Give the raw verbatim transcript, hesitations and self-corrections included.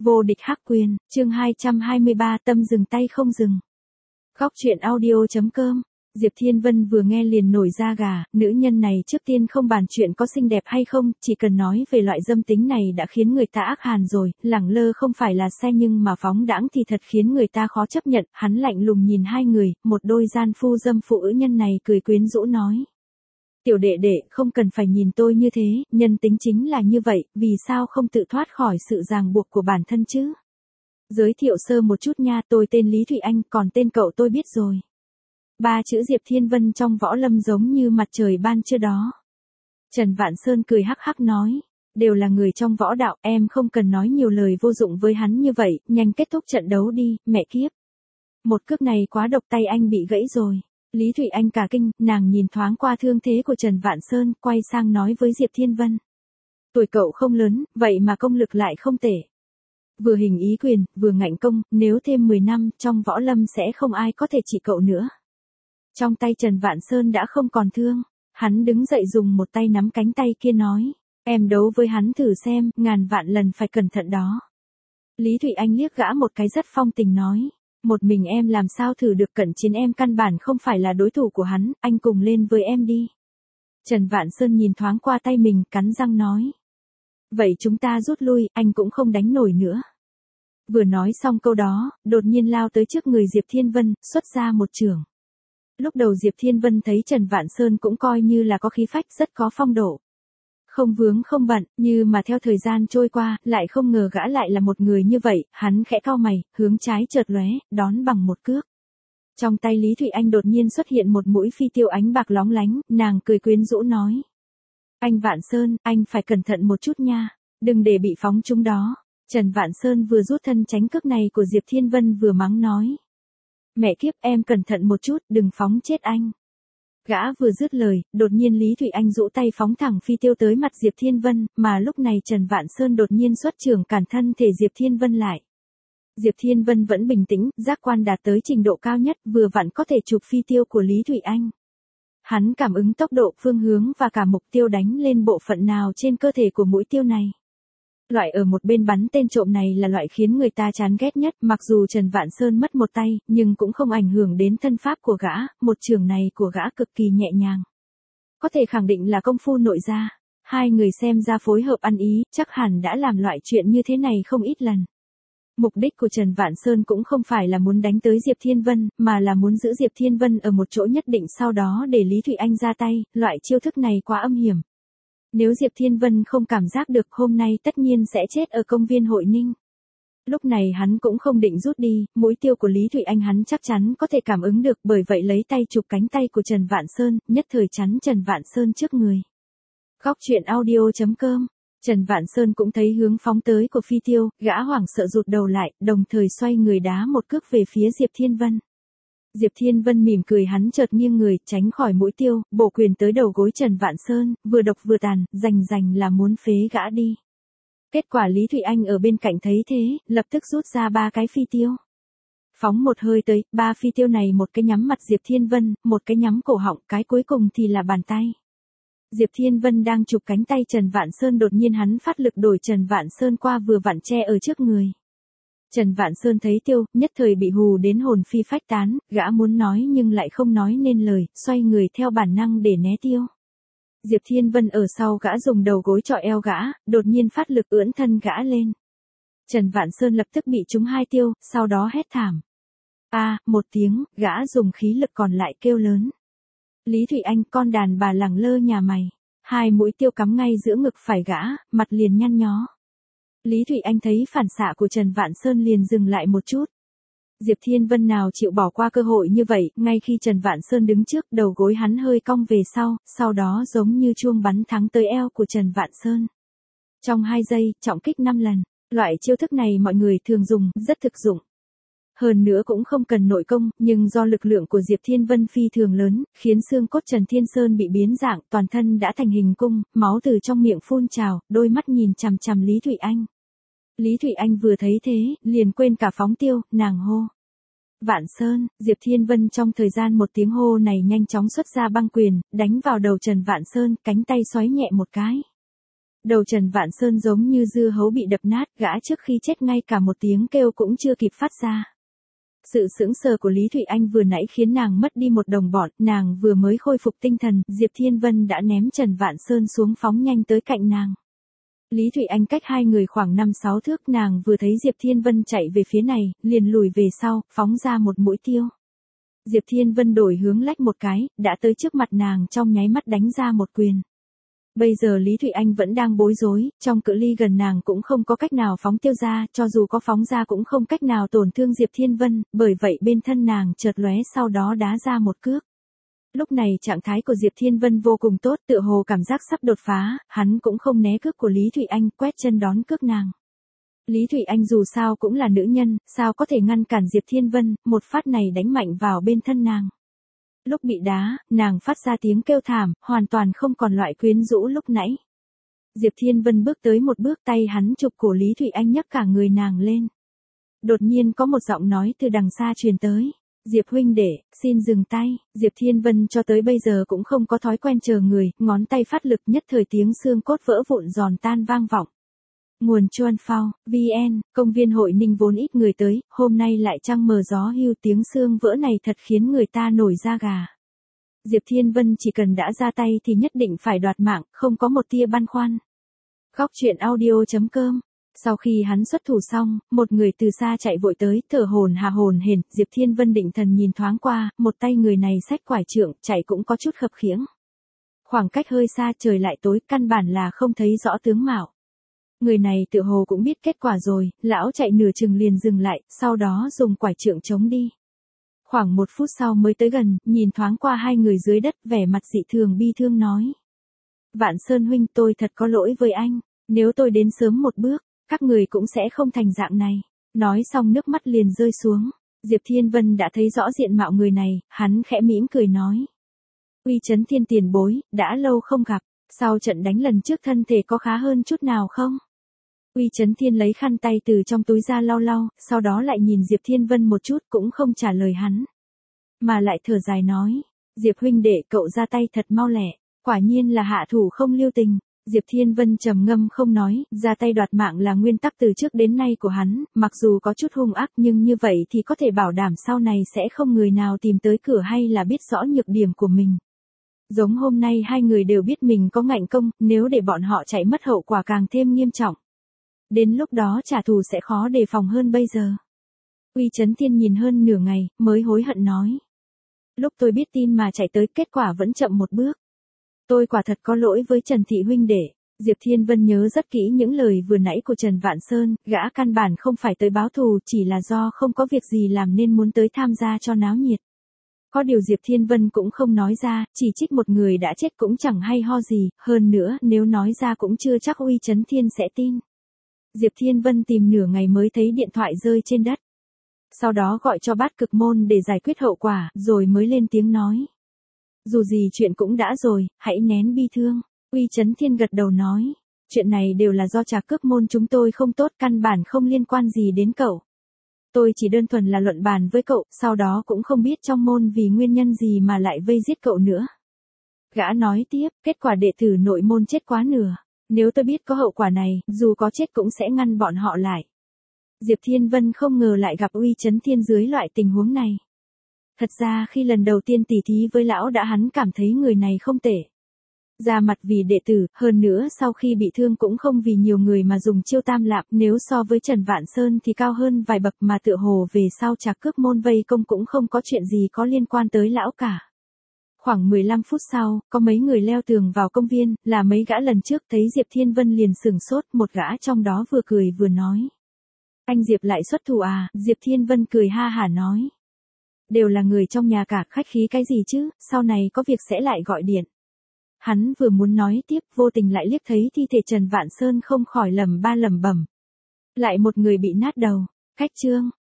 Vô địch hắc quyền, chương hai trăm hai mươi ba tâm dừng tay không dừng. Góc truyện audio.com. Diệp Thiên Vân vừa nghe liền nổi da gà, nữ nhân này trước tiên không bàn chuyện có xinh đẹp hay không, chỉ cần nói về loại dâm tính này đã khiến người ta ác hàn rồi, lẳng lơ không phải là xe nhưng mà phóng đãng thì thật khiến người ta khó chấp nhận, hắn lạnh lùng nhìn hai người, một đôi gian phu dâm phụ ữ nhân này cười quyến rũ nói. Tiểu đệ đệ, không cần phải nhìn tôi như thế, nhân tính chính là như vậy, vì sao không tự thoát khỏi sự ràng buộc của bản thân chứ? Giới thiệu sơ một chút nha, tôi tên Lý Thụy Anh, còn tên cậu tôi biết rồi. Ba chữ Diệp Thiên Vân trong võ lâm giống như mặt trời ban trưa đó. Trần Vạn Sơn cười hắc hắc nói, đều là người trong võ đạo, em không cần nói nhiều lời vô dụng với hắn như vậy, nhanh kết thúc trận đấu đi, mẹ kiếp. Một cước này quá độc, tay anh bị gãy rồi. Lý Thụy Anh cả kinh, nàng nhìn thoáng qua thương thế của Trần Vạn Sơn, quay sang nói với Diệp Thiên Vân. Tuổi cậu không lớn, vậy mà công lực lại không tệ. Vừa hình ý quyền, vừa ngạnh công, nếu thêm mười năm, trong võ lâm sẽ không ai có thể trị cậu nữa. Trong tay Trần Vạn Sơn đã không còn thương, hắn đứng dậy dùng một tay nắm cánh tay kia nói, em đấu với hắn thử xem, ngàn vạn lần phải cẩn thận đó. Lý Thụy Anh liếc gã một cái rất phong tình nói, một mình em làm sao thử được, cận chiến em căn bản không phải là đối thủ của hắn, anh cùng lên với em đi. Trần Vạn Sơn nhìn thoáng qua tay mình, cắn răng nói. Vậy chúng ta rút lui, anh cũng không đánh nổi nữa. Vừa nói xong câu đó, đột nhiên lao tới trước người Diệp Thiên Vân, xuất ra một chưởng. Lúc đầu Diệp Thiên Vân thấy Trần Vạn Sơn cũng coi như là có khí phách, rất có phong độ. Không vướng không bận, như mà theo thời gian trôi qua, lại không ngờ gã lại là một người như vậy, hắn khẽ cau mày, hướng trái chợt lóe, đón bằng một cước. Trong tay Lý Thụy Anh đột nhiên xuất hiện một mũi phi tiêu ánh bạc lóng lánh, nàng cười quyến rũ nói. Anh Vạn Sơn, anh phải cẩn thận một chút nha, đừng để bị phóng trúng đó. Trần Vạn Sơn vừa rút thân tránh cước này của Diệp Thiên Vân vừa mắng nói. Mẹ kiếp, em cẩn thận một chút, đừng phóng chết anh. Gã vừa dứt lời, đột nhiên Lý Thụy Anh rũ tay phóng thẳng phi tiêu tới mặt Diệp Thiên Vân, mà lúc này Trần Vạn Sơn đột nhiên xuất chưởng cản thân thể Diệp Thiên Vân lại. Diệp Thiên Vân vẫn bình tĩnh, giác quan đạt tới trình độ cao nhất, vừa vặn có thể chụp phi tiêu của Lý Thụy Anh. Hắn cảm ứng tốc độ, phương hướng và cả mục tiêu đánh lên bộ phận nào trên cơ thể của mũi tiêu này. Loại ở một bên bắn tên trộm này là loại khiến người ta chán ghét nhất, mặc dù Trần Vạn Sơn mất một tay, nhưng cũng không ảnh hưởng đến thân pháp của gã, một chưởng này của gã cực kỳ nhẹ nhàng. Có thể khẳng định là công phu nội gia, hai người xem ra phối hợp ăn ý, chắc hẳn đã làm loại chuyện như thế này không ít lần. Mục đích của Trần Vạn Sơn cũng không phải là muốn đánh tới Diệp Thiên Vân, mà là muốn giữ Diệp Thiên Vân ở một chỗ nhất định sau đó để Lý Thụy Anh ra tay, loại chiêu thức này quá âm hiểm. Nếu Diệp Thiên Vân không cảm giác được hôm nay tất nhiên sẽ chết ở công viên Hội Ninh. Lúc này hắn cũng không định rút đi, mũi tiêu của Lý Thụy Anh hắn chắc chắn có thể cảm ứng được, bởi vậy lấy tay chụp cánh tay của Trần Vạn Sơn, nhất thời chắn Trần Vạn Sơn trước người. Góc truyện audio.com. Trần Vạn Sơn cũng thấy hướng phóng tới của phi tiêu, gã hoảng sợ rụt đầu lại, đồng thời xoay người đá một cước về phía Diệp Thiên Vân. Diệp Thiên Vân mỉm cười, hắn chợt nghiêng người, tránh khỏi mũi tiêu, bổ quyền tới đầu gối Trần Vạn Sơn, vừa độc vừa tàn, rành rành là muốn phế gã đi. Kết quả Lý Thụy Anh ở bên cạnh thấy thế, lập tức rút ra ba cái phi tiêu. Phóng một hơi tới, ba phi tiêu này một cái nhắm mặt Diệp Thiên Vân, một cái nhắm cổ họng, cái cuối cùng thì là bàn tay. Diệp Thiên Vân đang chụp cánh tay Trần Vạn Sơn, đột nhiên hắn phát lực đổi Trần Vạn Sơn qua vừa vặn che ở trước người. Trần Vạn Sơn thấy tiêu, nhất thời bị hù đến hồn phi phách tán, gã muốn nói nhưng lại không nói nên lời, xoay người theo bản năng để né tiêu. Diệp Thiên Vân ở sau gã dùng đầu gối chọi eo gã, đột nhiên phát lực ưỡn thân gã lên. Trần Vạn Sơn lập tức bị trúng hai tiêu, sau đó hét thảm. A, à, một tiếng, gã dùng khí lực còn lại kêu lớn. Lý Thụy Anh, con đàn bà lẳng lơ nhà mày. Hai mũi tiêu cắm ngay giữa ngực phải gã, mặt liền nhăn nhó. Lý Thụy Anh thấy phản xạ của Trần Vạn Sơn liền dừng lại một chút. Diệp Thiên Vân nào chịu bỏ qua cơ hội như vậy, ngay khi Trần Vạn Sơn đứng trước, đầu gối hắn hơi cong về sau, sau đó giống như chuông bắn thắng tới eo của Trần Vạn Sơn. Trong hai giây, trọng kích năm lần, loại chiêu thức này mọi người thường dùng, rất thực dụng. Hơn nữa cũng không cần nội công, nhưng do lực lượng của Diệp Thiên Vân phi thường lớn, khiến xương cốt Trần Thiên Sơn bị biến dạng, toàn thân đã thành hình cung, máu từ trong miệng phun trào, đôi mắt nhìn chằm chằm Lý Thụy Anh. Lý Thụy Anh vừa thấy thế, liền quên cả phóng tiêu, nàng hô. Vạn Sơn, Diệp Thiên Vân trong thời gian một tiếng hô này nhanh chóng xuất ra băng quyền, đánh vào đầu Trần Vạn Sơn, cánh tay xoáy nhẹ một cái. Đầu Trần Vạn Sơn giống như dưa hấu bị đập nát, gã trước khi chết ngay cả một tiếng kêu cũng chưa kịp phát ra. Sự sững sờ của Lý Thụy Anh vừa nãy khiến nàng mất đi một đồng bọn, nàng vừa mới khôi phục tinh thần, Diệp Thiên Vân đã ném Trần Vạn Sơn xuống phóng nhanh tới cạnh nàng. Lý Thụy Anh cách hai người khoảng năm sáu thước, nàng vừa thấy Diệp Thiên Vân chạy về phía này, liền lùi về sau, phóng ra một mũi tiêu. Diệp Thiên Vân đổi hướng lách một cái, đã tới trước mặt nàng trong nháy mắt đánh ra một quyền. Bây giờ Lý Thụy Anh vẫn đang bối rối, trong cự ly gần nàng cũng không có cách nào phóng tiêu ra, cho dù có phóng ra cũng không cách nào tổn thương Diệp Thiên Vân, bởi vậy bên thân nàng chợt lóe sau đó đá ra một cước. Lúc này trạng thái của Diệp Thiên Vân vô cùng tốt, tựa hồ cảm giác sắp đột phá, hắn cũng không né cước của Lý Thụy Anh, quét chân đón cước nàng. Lý Thụy Anh dù sao cũng là nữ nhân, sao có thể ngăn cản Diệp Thiên Vân, một phát này đánh mạnh vào bên thân nàng. Lúc bị đá, nàng phát ra tiếng kêu thảm, hoàn toàn không còn loại quyến rũ lúc nãy. Diệp Thiên Vân bước tới một bước, tay hắn chụp cổ Lý Thụy Anh nhấc cả người nàng lên. Đột nhiên có một giọng nói từ đằng xa truyền tới. Diệp huynh đệ, xin dừng tay. Diệp Thiên Vân cho tới bây giờ cũng không có thói quen chờ người, ngón tay phát lực nhất thời tiếng xương cốt vỡ vụn giòn tan vang vọng. Nguồn Chuan Phao, vê en, công viên Hội Ninh vốn ít người tới, hôm nay lại trăng mờ gió hưu, tiếng xương vỡ này thật khiến người ta nổi da gà. Diệp Thiên Vân chỉ cần đã ra tay thì nhất định phải đoạt mạng, không có một tia băn khoăn. Góc truyện audio chấm com. Sau khi hắn xuất thủ xong, một người từ xa chạy vội tới, thở hổn hà hổn hển, Diệp Thiên Vân định thần nhìn thoáng qua, một tay người này xách quải trượng, chạy cũng có chút khập khiễng. Khoảng cách hơi xa, trời lại tối, căn bản là không thấy rõ tướng mạo. Người này tựa hồ cũng biết kết quả rồi, lão chạy nửa chừng liền dừng lại, sau đó dùng quải trượng chống đi. Khoảng một phút sau mới tới gần, nhìn thoáng qua hai người dưới đất, vẻ mặt dị thường bi thương nói. Vạn Sơn huynh, tôi thật có lỗi với anh, nếu tôi đến sớm một bước, các người cũng sẽ không thành dạng này. Nói xong nước mắt liền rơi xuống. Diệp Thiên Vân đã thấy rõ diện mạo người này, hắn khẽ mỉm cười nói. Uy Chấn Thiên tiền bối, đã lâu không gặp, sau trận đánh lần trước thân thể có khá hơn chút nào không? Uy Chấn Thiên lấy khăn tay từ trong túi ra lau lau, sau đó lại nhìn Diệp Thiên Vân một chút cũng không trả lời hắn. Mà lại thở dài nói, Diệp huynh đệ cậu ra tay thật mau lẹ, quả nhiên là hạ thủ không lưu tình. Diệp Thiên Vân trầm ngâm không nói, ra tay đoạt mạng là nguyên tắc từ trước đến nay của hắn, mặc dù có chút hung ác nhưng như vậy thì có thể bảo đảm sau này sẽ không người nào tìm tới cửa hay là biết rõ nhược điểm của mình. Giống hôm nay hai người đều biết mình có ngạnh công, nếu để bọn họ chạy mất hậu quả càng thêm nghiêm trọng. Đến lúc đó trả thù sẽ khó đề phòng hơn bây giờ. Uy Chấn Thiên nhìn hơn nửa ngày, mới hối hận nói. Lúc tôi biết tin mà chạy tới, kết quả vẫn chậm một bước. Tôi quả thật có lỗi với Trần Thị huynh đệ. Diệp Thiên Vân nhớ rất kỹ những lời vừa nãy của Trần Vạn Sơn, gã căn bản không phải tới báo thù, chỉ là do không có việc gì làm nên muốn tới tham gia cho náo nhiệt. Có điều Diệp Thiên Vân cũng không nói ra, chỉ trích một người đã chết cũng chẳng hay ho gì, hơn nữa nếu nói ra cũng chưa chắc Uy Chấn Thiên sẽ tin. Diệp Thiên Vân tìm nửa ngày mới thấy điện thoại rơi trên đất. Sau đó gọi cho Bát Cực Môn để giải quyết hậu quả, rồi mới lên tiếng nói. Dù gì chuyện cũng đã rồi, hãy nén bi thương. Uy Chấn Thiên gật đầu nói. Chuyện này đều là do Trà Cước Môn chúng tôi không tốt, căn bản không liên quan gì đến cậu. Tôi chỉ đơn thuần là luận bàn với cậu, sau đó cũng không biết trong môn vì nguyên nhân gì mà lại vây giết cậu nữa. Gã nói tiếp, kết quả đệ tử nội môn chết quá nửa. Nếu tôi biết có hậu quả này, dù có chết cũng sẽ ngăn bọn họ lại. Diệp Thiên Vân không ngờ lại gặp Uy Chấn Thiên dưới loại tình huống này. Thật ra khi lần đầu tiên tỉ thí với lão đã hắn cảm thấy người này không tệ. Ra mặt vì đệ tử, hơn nữa sau khi bị thương cũng không vì nhiều người mà dùng chiêu tam lạp, nếu so với Trần Vạn Sơn thì cao hơn vài bậc, mà tựa hồ về sau Trà Cước Môn vây công cũng không có chuyện gì có liên quan tới lão cả. Khoảng mười lăm phút sau, có mấy người leo tường vào công viên, là mấy gã lần trước thấy Diệp Thiên Vân liền sửng sốt, một gã trong đó vừa cười vừa nói. Anh Diệp lại xuất thủ à? Diệp Thiên Vân cười ha hả nói. Đều là người trong nhà cả, khách khí cái gì chứ, sau này có việc sẽ lại gọi điện. Hắn vừa muốn nói tiếp, vô tình lại liếc thấy thi thể Trần Vạn Sơn, không khỏi lẩm ba lẩm bẩm. Lại một người bị nát đầu. Cách chương.